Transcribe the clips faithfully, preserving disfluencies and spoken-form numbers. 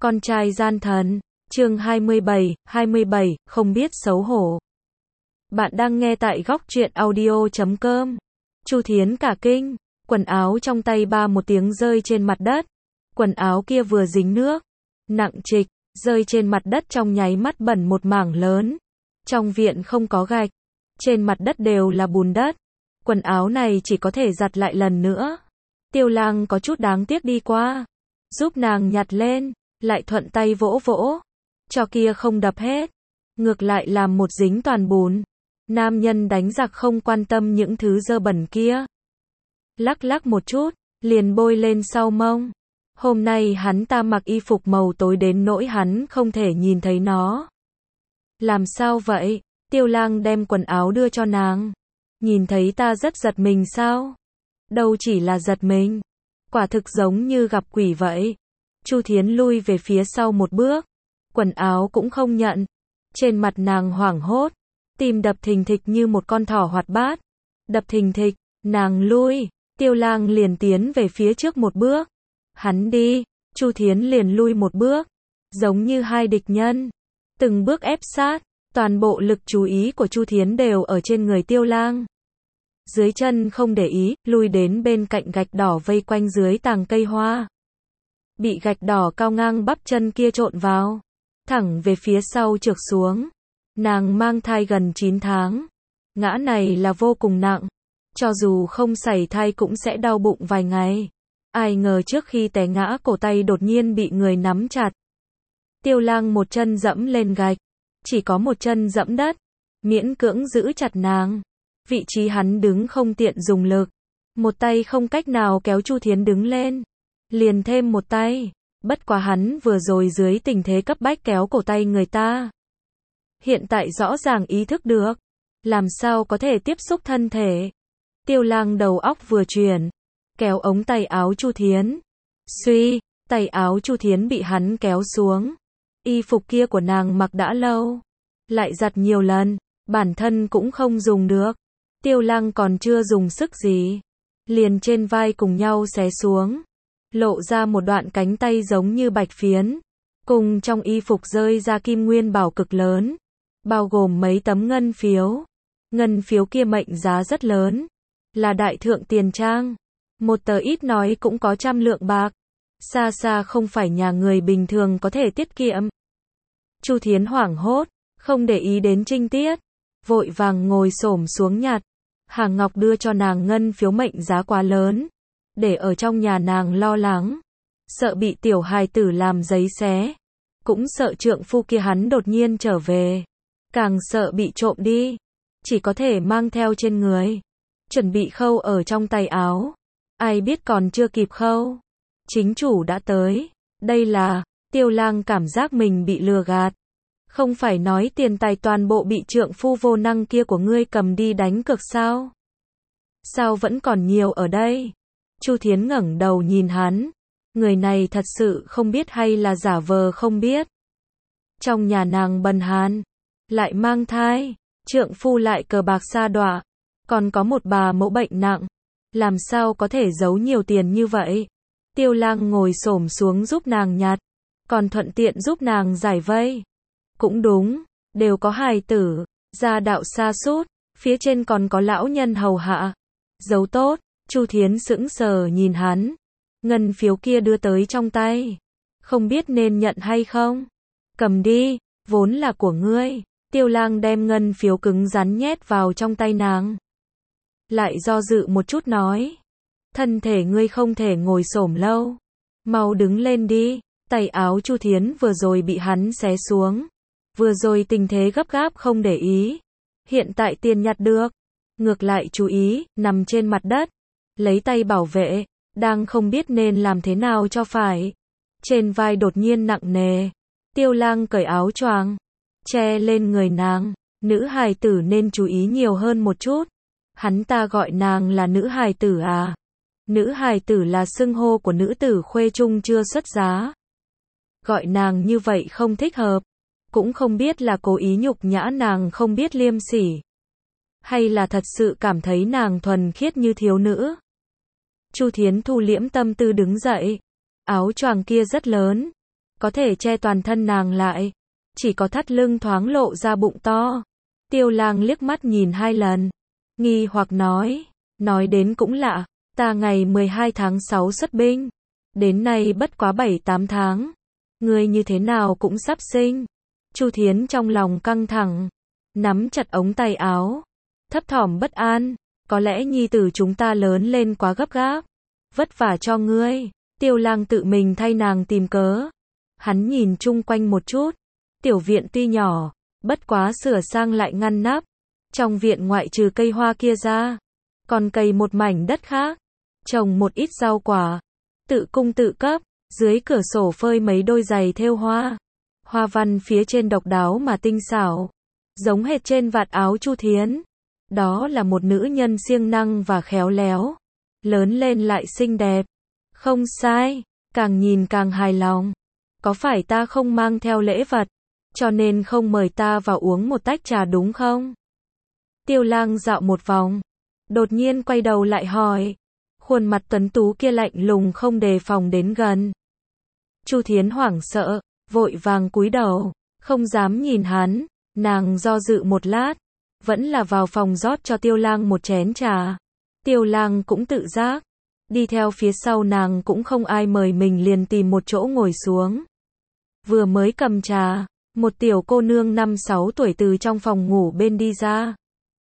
Con trai gian thần, chương hai mươi bảy, hai mươi bảy, không biết xấu hổ. Bạn đang nghe tại góc truyện audio chấm com. Chu Thiến cả kinh, quần áo trong tay ba một tiếng rơi trên mặt đất. Quần áo kia vừa dính nước, nặng trịch, rơi trên mặt đất trong nháy mắt bẩn một mảng lớn. Trong viện không có gạch, trên mặt đất đều là bùn đất. Quần áo này chỉ có thể giặt lại lần nữa. Tiêu Lang có chút đáng tiếc đi qua, giúp nàng nhặt lên, lại thuận tay vỗ vỗ, cho kia không đập hết, ngược lại làm một dính toàn bùn. Nam nhân đánh giặc không quan tâm những thứ dơ bẩn kia. Lắc lắc một chút, liền bôi lên sau mông. Hôm nay hắn ta mặc y phục màu tối đến nỗi hắn không thể nhìn thấy nó. Làm sao vậy? Tiêu Lang đem quần áo đưa cho nàng. Nhìn thấy ta rất giật mình sao? Đâu chỉ là giật mình, quả thực giống như gặp quỷ vậy. Chu Thiến lui về phía sau một bước, quần áo cũng không nhận. Trên mặt nàng hoảng hốt, tim đập thình thịch như một con thỏ hoạt bát. Đập thình thịch, nàng lui, Tiêu Lang liền tiến về phía trước một bước. Hắn đi, Chu Thiến liền lui một bước, giống như hai địch nhân, từng bước ép sát. Toàn bộ lực chú ý của Chu Thiến đều ở trên người Tiêu Lang. Dưới chân không để ý, lui đến bên cạnh gạch đỏ vây quanh dưới tàng cây hoa. Bị gạch đỏ cao ngang bắp chân kia trộn vào, thẳng về phía sau trượt xuống. Nàng mang thai gần chín tháng. Ngã này là vô cùng nặng. Cho dù không sảy thai cũng sẽ đau bụng vài ngày. Ai ngờ trước khi té ngã cổ tay đột nhiên bị người nắm chặt. Tiêu Lang một chân dẫm lên gạch, chỉ có một chân dẫm đất, miễn cưỡng giữ chặt nàng. Vị trí hắn đứng không tiện dùng lực, một tay không cách nào kéo Chu Thiến đứng lên, liền thêm một tay. Bất quá hắn vừa rồi dưới tình thế cấp bách kéo cổ tay người ta, hiện tại rõ ràng ý thức được, làm sao có thể tiếp xúc thân thể. Tiêu Lang đầu óc vừa chuyển, kéo ống tay áo Chu Thiến. Suy, tay áo Chu Thiến bị hắn kéo xuống. Y phục kia của nàng mặc đã lâu, lại giặt nhiều lần, bản thân cũng không dùng được. Tiêu Lang còn chưa dùng sức gì, liền trên vai cùng nhau xé xuống, lộ ra một đoạn cánh tay giống như bạch phiến, cùng trong y phục rơi ra kim nguyên bảo cực lớn, bao gồm mấy tấm ngân phiếu. Ngân phiếu kia mệnh giá rất lớn, là đại thượng tiền trang, một tờ ít nói cũng có trăm lượng bạc, xa xa không phải nhà người bình thường có thể tiết kiệm. Chu Thiến hoảng hốt, không để ý đến trinh tiết, vội vàng ngồi xổm xuống nhặt. Hàng Ngọc đưa cho nàng ngân phiếu mệnh giá quá lớn, để ở trong nhà nàng lo lắng, sợ bị tiểu hài tử làm giấy xé, cũng sợ trượng phu kia hắn đột nhiên trở về, càng sợ bị trộm đi, chỉ có thể mang theo trên người, chuẩn bị khâu ở trong tay áo. Ai biết còn chưa kịp khâu, chính chủ đã tới. Đây là, Tiêu Lang cảm giác mình bị lừa gạt. Không phải nói tiền tài toàn bộ bị trượng phu vô năng kia của ngươi cầm đi đánh cược sao? Sao vẫn còn nhiều ở đây? Chu Thiến ngẩng đầu nhìn hắn. Người này thật sự không biết hay là giả vờ không biết. Trong nhà nàng bần hàn, lại mang thai, trượng phu lại cờ bạc sa đọa, còn có một bà mẫu bệnh nặng. Làm sao có thể giấu nhiều tiền như vậy? Tiêu Lang ngồi xổm xuống giúp nàng nhặt, còn thuận tiện giúp nàng giải vây. Cũng đúng, đều có hài tử, gia đạo sa sút, phía trên còn có lão nhân hầu hạ. Giấu tốt. Chu Thiến sững sờ nhìn hắn. Ngân phiếu kia đưa tới trong tay, không biết nên nhận hay không. Cầm đi, vốn là của ngươi. Tiêu Lang đem ngân phiếu cứng rắn nhét vào trong tay nàng, lại do dự một chút nói, thân thể ngươi không thể ngồi xổm lâu, mau đứng lên đi. Tay áo Chu Thiến vừa rồi bị hắn xé xuống, vừa rồi tình thế gấp gáp không để ý, hiện tại tiền nhặt được, ngược lại chú ý, nằm trên mặt đất, lấy tay bảo vệ, đang không biết nên làm thế nào cho phải. Trên vai đột nhiên nặng nề, Tiêu Lang cởi áo choàng, che lên người nàng. Nữ hài tử nên chú ý nhiều hơn một chút. Hắn ta gọi nàng là nữ hài tử à? Nữ hài tử là xưng hô của nữ tử khuê trung chưa xuất giá. Gọi nàng như vậy không thích hợp, cũng không biết là cố ý nhục nhã nàng không biết liêm sỉ, hay là thật sự cảm thấy nàng thuần khiết như thiếu nữ. Chu Thiến thu liễm tâm tư đứng dậy, áo choàng kia rất lớn, có thể che toàn thân nàng lại. Chỉ có thắt lưng thoáng lộ ra bụng to. Tiêu Lang liếc mắt nhìn hai lần. Nghi hoặc nói. Nói đến cũng lạ. Ta ngày mười hai tháng sáu xuất binh. Đến nay bất quá bảy tám tháng. Ngươi như thế nào cũng sắp sinh. Chu Thiến trong lòng căng thẳng. Nắm chặt ống tay áo. Thấp thỏm bất an. Có lẽ nhi tử chúng ta lớn lên quá gấp gáp. Vất vả cho ngươi. Tiêu Lang tự mình thay nàng tìm cớ. Hắn nhìn chung quanh một chút. Tiểu viện tuy nhỏ, bất quá sửa sang lại ngăn nắp. Trong viện ngoại trừ cây hoa kia ra, còn cày một mảnh đất khác, trồng một ít rau quả, tự cung tự cấp, dưới cửa sổ phơi mấy đôi giày thêu hoa. Hoa văn phía trên độc đáo mà tinh xảo, giống hệt trên vạt áo Chu Thiến. Đó là một nữ nhân siêng năng và khéo léo, lớn lên lại xinh đẹp. Không sai, càng nhìn càng hài lòng. Có phải ta không mang theo lễ vật, cho nên không mời ta vào uống một tách trà đúng không? Tiêu Lang dạo một vòng, đột nhiên quay đầu lại hỏi. Khuôn mặt tuấn tú kia lạnh lùng không đề phòng đến gần. Chu Thiến hoảng sợ, vội vàng cúi đầu, không dám nhìn hắn. Nàng do dự một lát, vẫn là vào phòng rót cho Tiêu Lang một chén trà. Tiêu Lang cũng tự giác, đi theo phía sau nàng cũng không ai mời mình liền tìm một chỗ ngồi xuống. Vừa mới cầm trà, một tiểu cô nương năm sáu tuổi từ trong phòng ngủ bên đi ra.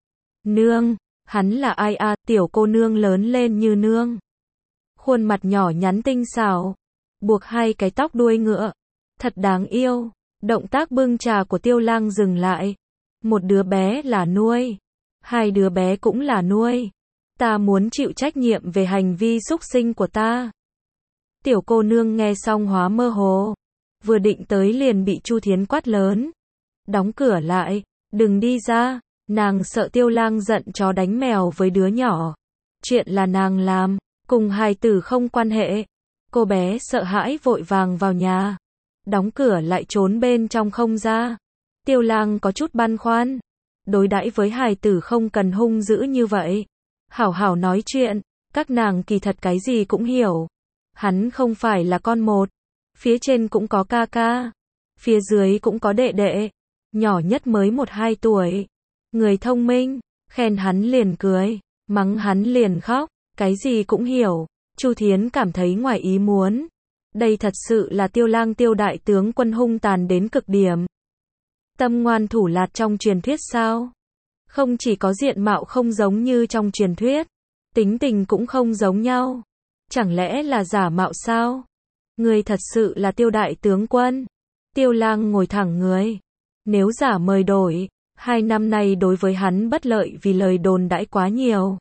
Nương, hắn là ai à? Tiểu cô nương lớn lên như nương. Khuôn mặt nhỏ nhắn tinh xảo, buộc hai cái tóc đuôi ngựa, thật đáng yêu. Động tác bưng trà của Tiêu Lang dừng lại. Một đứa bé là nuôi, hai đứa bé cũng là nuôi. Ta muốn chịu trách nhiệm về hành vi xúc sinh của ta. Tiểu cô nương nghe xong hóa mơ hồ, vừa định tới liền bị Chu Thiến quát lớn. Đóng cửa lại, đừng đi ra. Nàng sợ Tiêu Lang giận chó đánh mèo với đứa nhỏ. Chuyện là nàng làm, cùng hài tử không quan hệ. Cô bé sợ hãi vội vàng vào nhà, đóng cửa lại trốn bên trong không ra. Tiêu Lang có chút băn khoăn. Đối đãi với hài tử không cần hung dữ như vậy. Hảo hảo nói chuyện, các nàng kỳ thật cái gì cũng hiểu. Hắn không phải là con một. Phía trên cũng có ca ca, phía dưới cũng có đệ đệ, nhỏ nhất mới một hai tuổi. Người thông minh, khen hắn liền cười, mắng hắn liền khóc, cái gì cũng hiểu. Chu Thiến cảm thấy ngoài ý muốn. Đây thật sự là Tiêu Lang Tiêu đại tướng quân hung tàn đến cực điểm. Tâm ngoan thủ lạt trong truyền thuyết sao? Không chỉ có diện mạo không giống như trong truyền thuyết, tính tình cũng không giống nhau. Chẳng lẽ là giả mạo sao? Người thật sự là Tiêu đại tướng quân. Tiêu Lang ngồi thẳng người. Nếu giả mời đổi, hai năm nay đối với hắn bất lợi vì lời đồn đãi quá nhiều.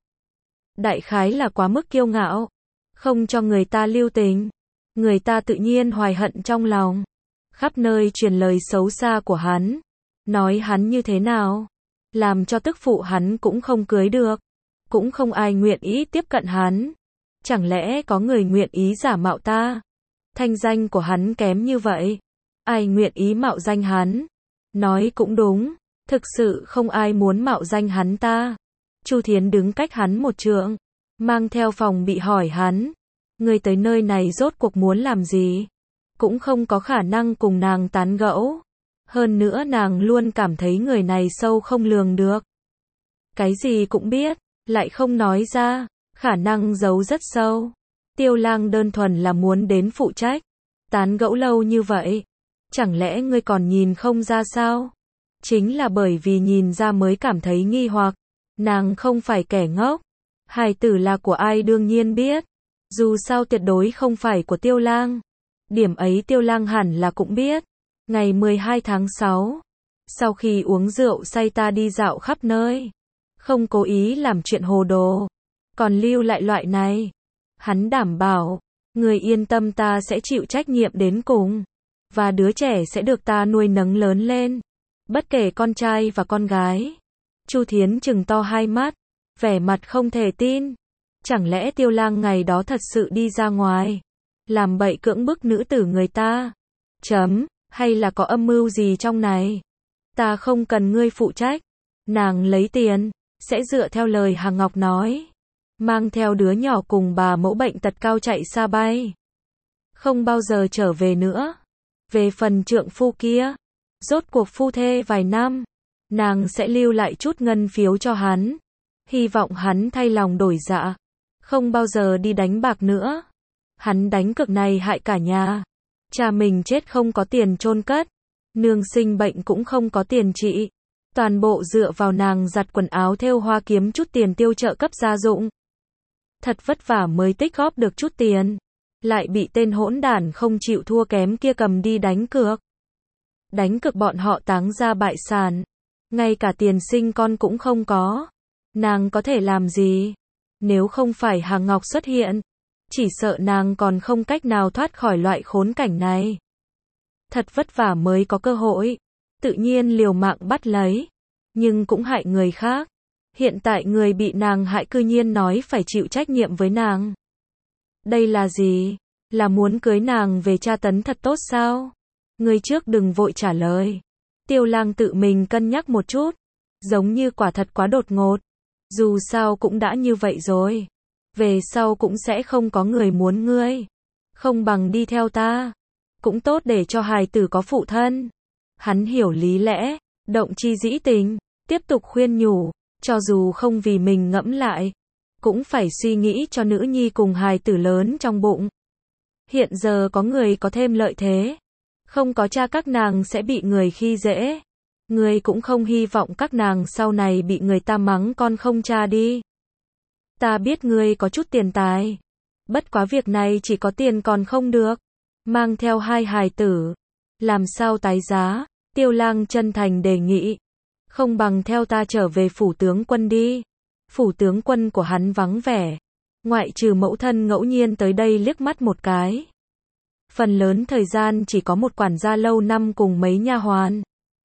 Đại khái là quá mức kiêu ngạo, không cho người ta lưu tình. Người ta tự nhiên hoài hận trong lòng. Khắp nơi truyền lời xấu xa của hắn. Nói hắn như thế nào, làm cho tức phụ hắn cũng không cưới được. Cũng không ai nguyện ý tiếp cận hắn. Chẳng lẽ có người nguyện ý giả mạo ta? Thanh danh của hắn kém như vậy, ai nguyện ý mạo danh hắn? Nói cũng đúng, thực sự không ai muốn mạo danh hắn ta. Chu Thiến đứng cách hắn một trượng, mang theo phòng bị hỏi hắn. Người tới nơi này rốt cuộc muốn làm gì? Cũng không có khả năng cùng nàng tán gẫu. Hơn nữa nàng luôn cảm thấy người này sâu không lường được. Cái gì cũng biết, lại không nói ra, khả năng giấu rất sâu. Tiêu Lang đơn thuần là muốn đến phụ trách. Tán gẫu lâu như vậy, chẳng lẽ ngươi còn nhìn không ra sao? Chính là bởi vì nhìn ra mới cảm thấy nghi hoặc. Nàng không phải kẻ ngốc. Hài tử là của ai đương nhiên biết. Dù sao tuyệt đối không phải của Tiêu Lang. Điểm ấy Tiêu Lang hẳn là cũng biết. Ngày mười hai tháng sáu, sau khi uống rượu say ta đi dạo khắp nơi. Không cố ý làm chuyện hồ đồ, còn lưu lại loại này. Hắn đảm bảo, người yên tâm ta sẽ chịu trách nhiệm đến cùng. Và đứa trẻ sẽ được ta nuôi nấng lớn lên. Bất kể con trai và con gái. Chu Thiến trừng to hai mắt, vẻ mặt không thể tin. Chẳng lẽ Tiêu Lang ngày đó thật sự đi ra ngoài, làm bậy cưỡng bức nữ tử người ta? Chấm, hay là có âm mưu gì trong này? Ta không cần ngươi phụ trách. Nàng lấy tiền, sẽ dựa theo lời Hằng Ngọc nói. Mang theo đứa nhỏ cùng bà mẫu bệnh tật cao chạy xa bay. Không bao giờ trở về nữa. Về phần trượng phu kia, rốt cuộc phu thê vài năm, nàng sẽ lưu lại chút ngân phiếu cho hắn, hy vọng hắn thay lòng đổi dạ, không bao giờ đi đánh bạc nữa. Hắn đánh cược này hại cả nhà. Cha mình chết không có tiền chôn cất, nương sinh bệnh cũng không có tiền trị, toàn bộ dựa vào nàng giặt quần áo thêu hoa kiếm chút tiền tiêu trợ cấp gia dụng. Thật vất vả mới tích góp được chút tiền, lại bị tên hỗn đản không chịu thua kém kia cầm đi đánh cược. Đánh cược bọn họ táng ra bại sản, ngay cả tiền sinh con cũng không có. Nàng có thể làm gì? Nếu không phải Hàng Ngọc xuất hiện, chỉ sợ nàng còn không cách nào thoát khỏi loại khốn cảnh này. Thật vất vả mới có cơ hội, tự nhiên liều mạng bắt lấy, nhưng cũng hại người khác. Hiện tại người bị nàng hại cư nhiên nói phải chịu trách nhiệm với nàng. Đây là gì? Là muốn cưới nàng về tra tấn thật tốt sao? Người trước đừng vội trả lời. Tiêu Lang tự mình cân nhắc một chút, giống như quả thật quá đột ngột. Dù sao cũng đã như vậy rồi, về sau cũng sẽ không có người muốn ngươi. Không bằng đi theo ta, cũng tốt để cho hài tử có phụ thân. Hắn hiểu lý lẽ, động chi dĩ tình, tiếp tục khuyên nhủ, cho dù không vì mình ngẫm lại, cũng phải suy nghĩ cho nữ nhi cùng hài tử lớn trong bụng. Hiện giờ có người có thêm lợi thế, không có cha các nàng sẽ bị người khi dễ. Ngươi cũng không hy vọng các nàng sau này bị người ta mắng con không cha đi. Ta biết ngươi có chút tiền tài, bất quá việc này chỉ có tiền còn không được. Mang theo hai hài tử, làm sao tái giá? Tiêu Lang chân thành đề nghị, không bằng theo ta trở về phủ tướng quân đi. Phủ tướng quân của hắn vắng vẻ, ngoại trừ mẫu thân ngẫu nhiên tới đây liếc mắt một cái. Phần lớn thời gian chỉ có một quản gia lâu năm cùng mấy nha hoàn.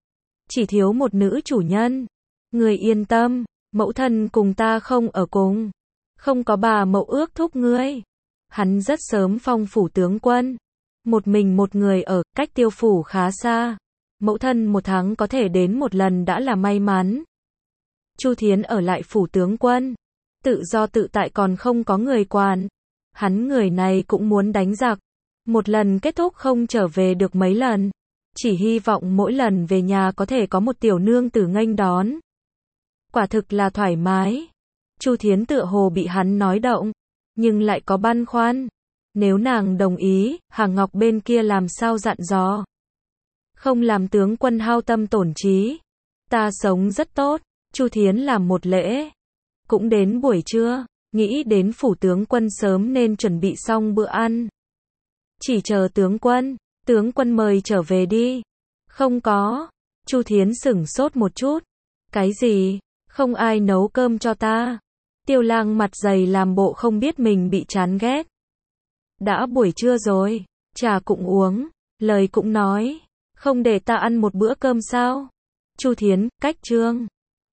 Chỉ thiếu một nữ chủ nhân. Người yên tâm, mẫu thân cùng ta không ở cùng. Không có bà mẫu ước thúc ngươi. Hắn rất sớm phong phủ tướng quân. Một mình một người ở, cách tiêu phủ khá xa. Mẫu thân một tháng có thể đến một lần đã là may mắn. Chu Thiến ở lại phủ tướng quân. Tự do tự tại còn không có người quản. Hắn người này cũng muốn đánh giặc. Một lần kết thúc không trở về được mấy lần. Chỉ hy vọng mỗi lần về nhà có thể có một tiểu nương tử nghênh đón. Quả thực là thoải mái. Chu Thiến tựa hồ bị hắn nói động, nhưng lại có băn khoăn. Nếu nàng đồng ý, Hàng Ngọc bên kia làm sao dặn dò? Không làm tướng quân hao tâm tổn trí. Ta sống rất tốt. Chu Thiến làm một lễ. Cũng đến buổi trưa, nghĩ đến phủ tướng quân sớm nên chuẩn bị xong bữa ăn. Chỉ chờ tướng quân. Tướng quân mời trở về đi. Không có. Chu Thiến sửng sốt một chút. Cái gì? Không ai nấu cơm cho ta. Tiêu Lang mặt dày làm bộ không biết mình bị chán ghét. Đã buổi trưa rồi, trà cũng uống, lời cũng nói, không để ta ăn một bữa cơm sao? Chu Thiến, cách trương.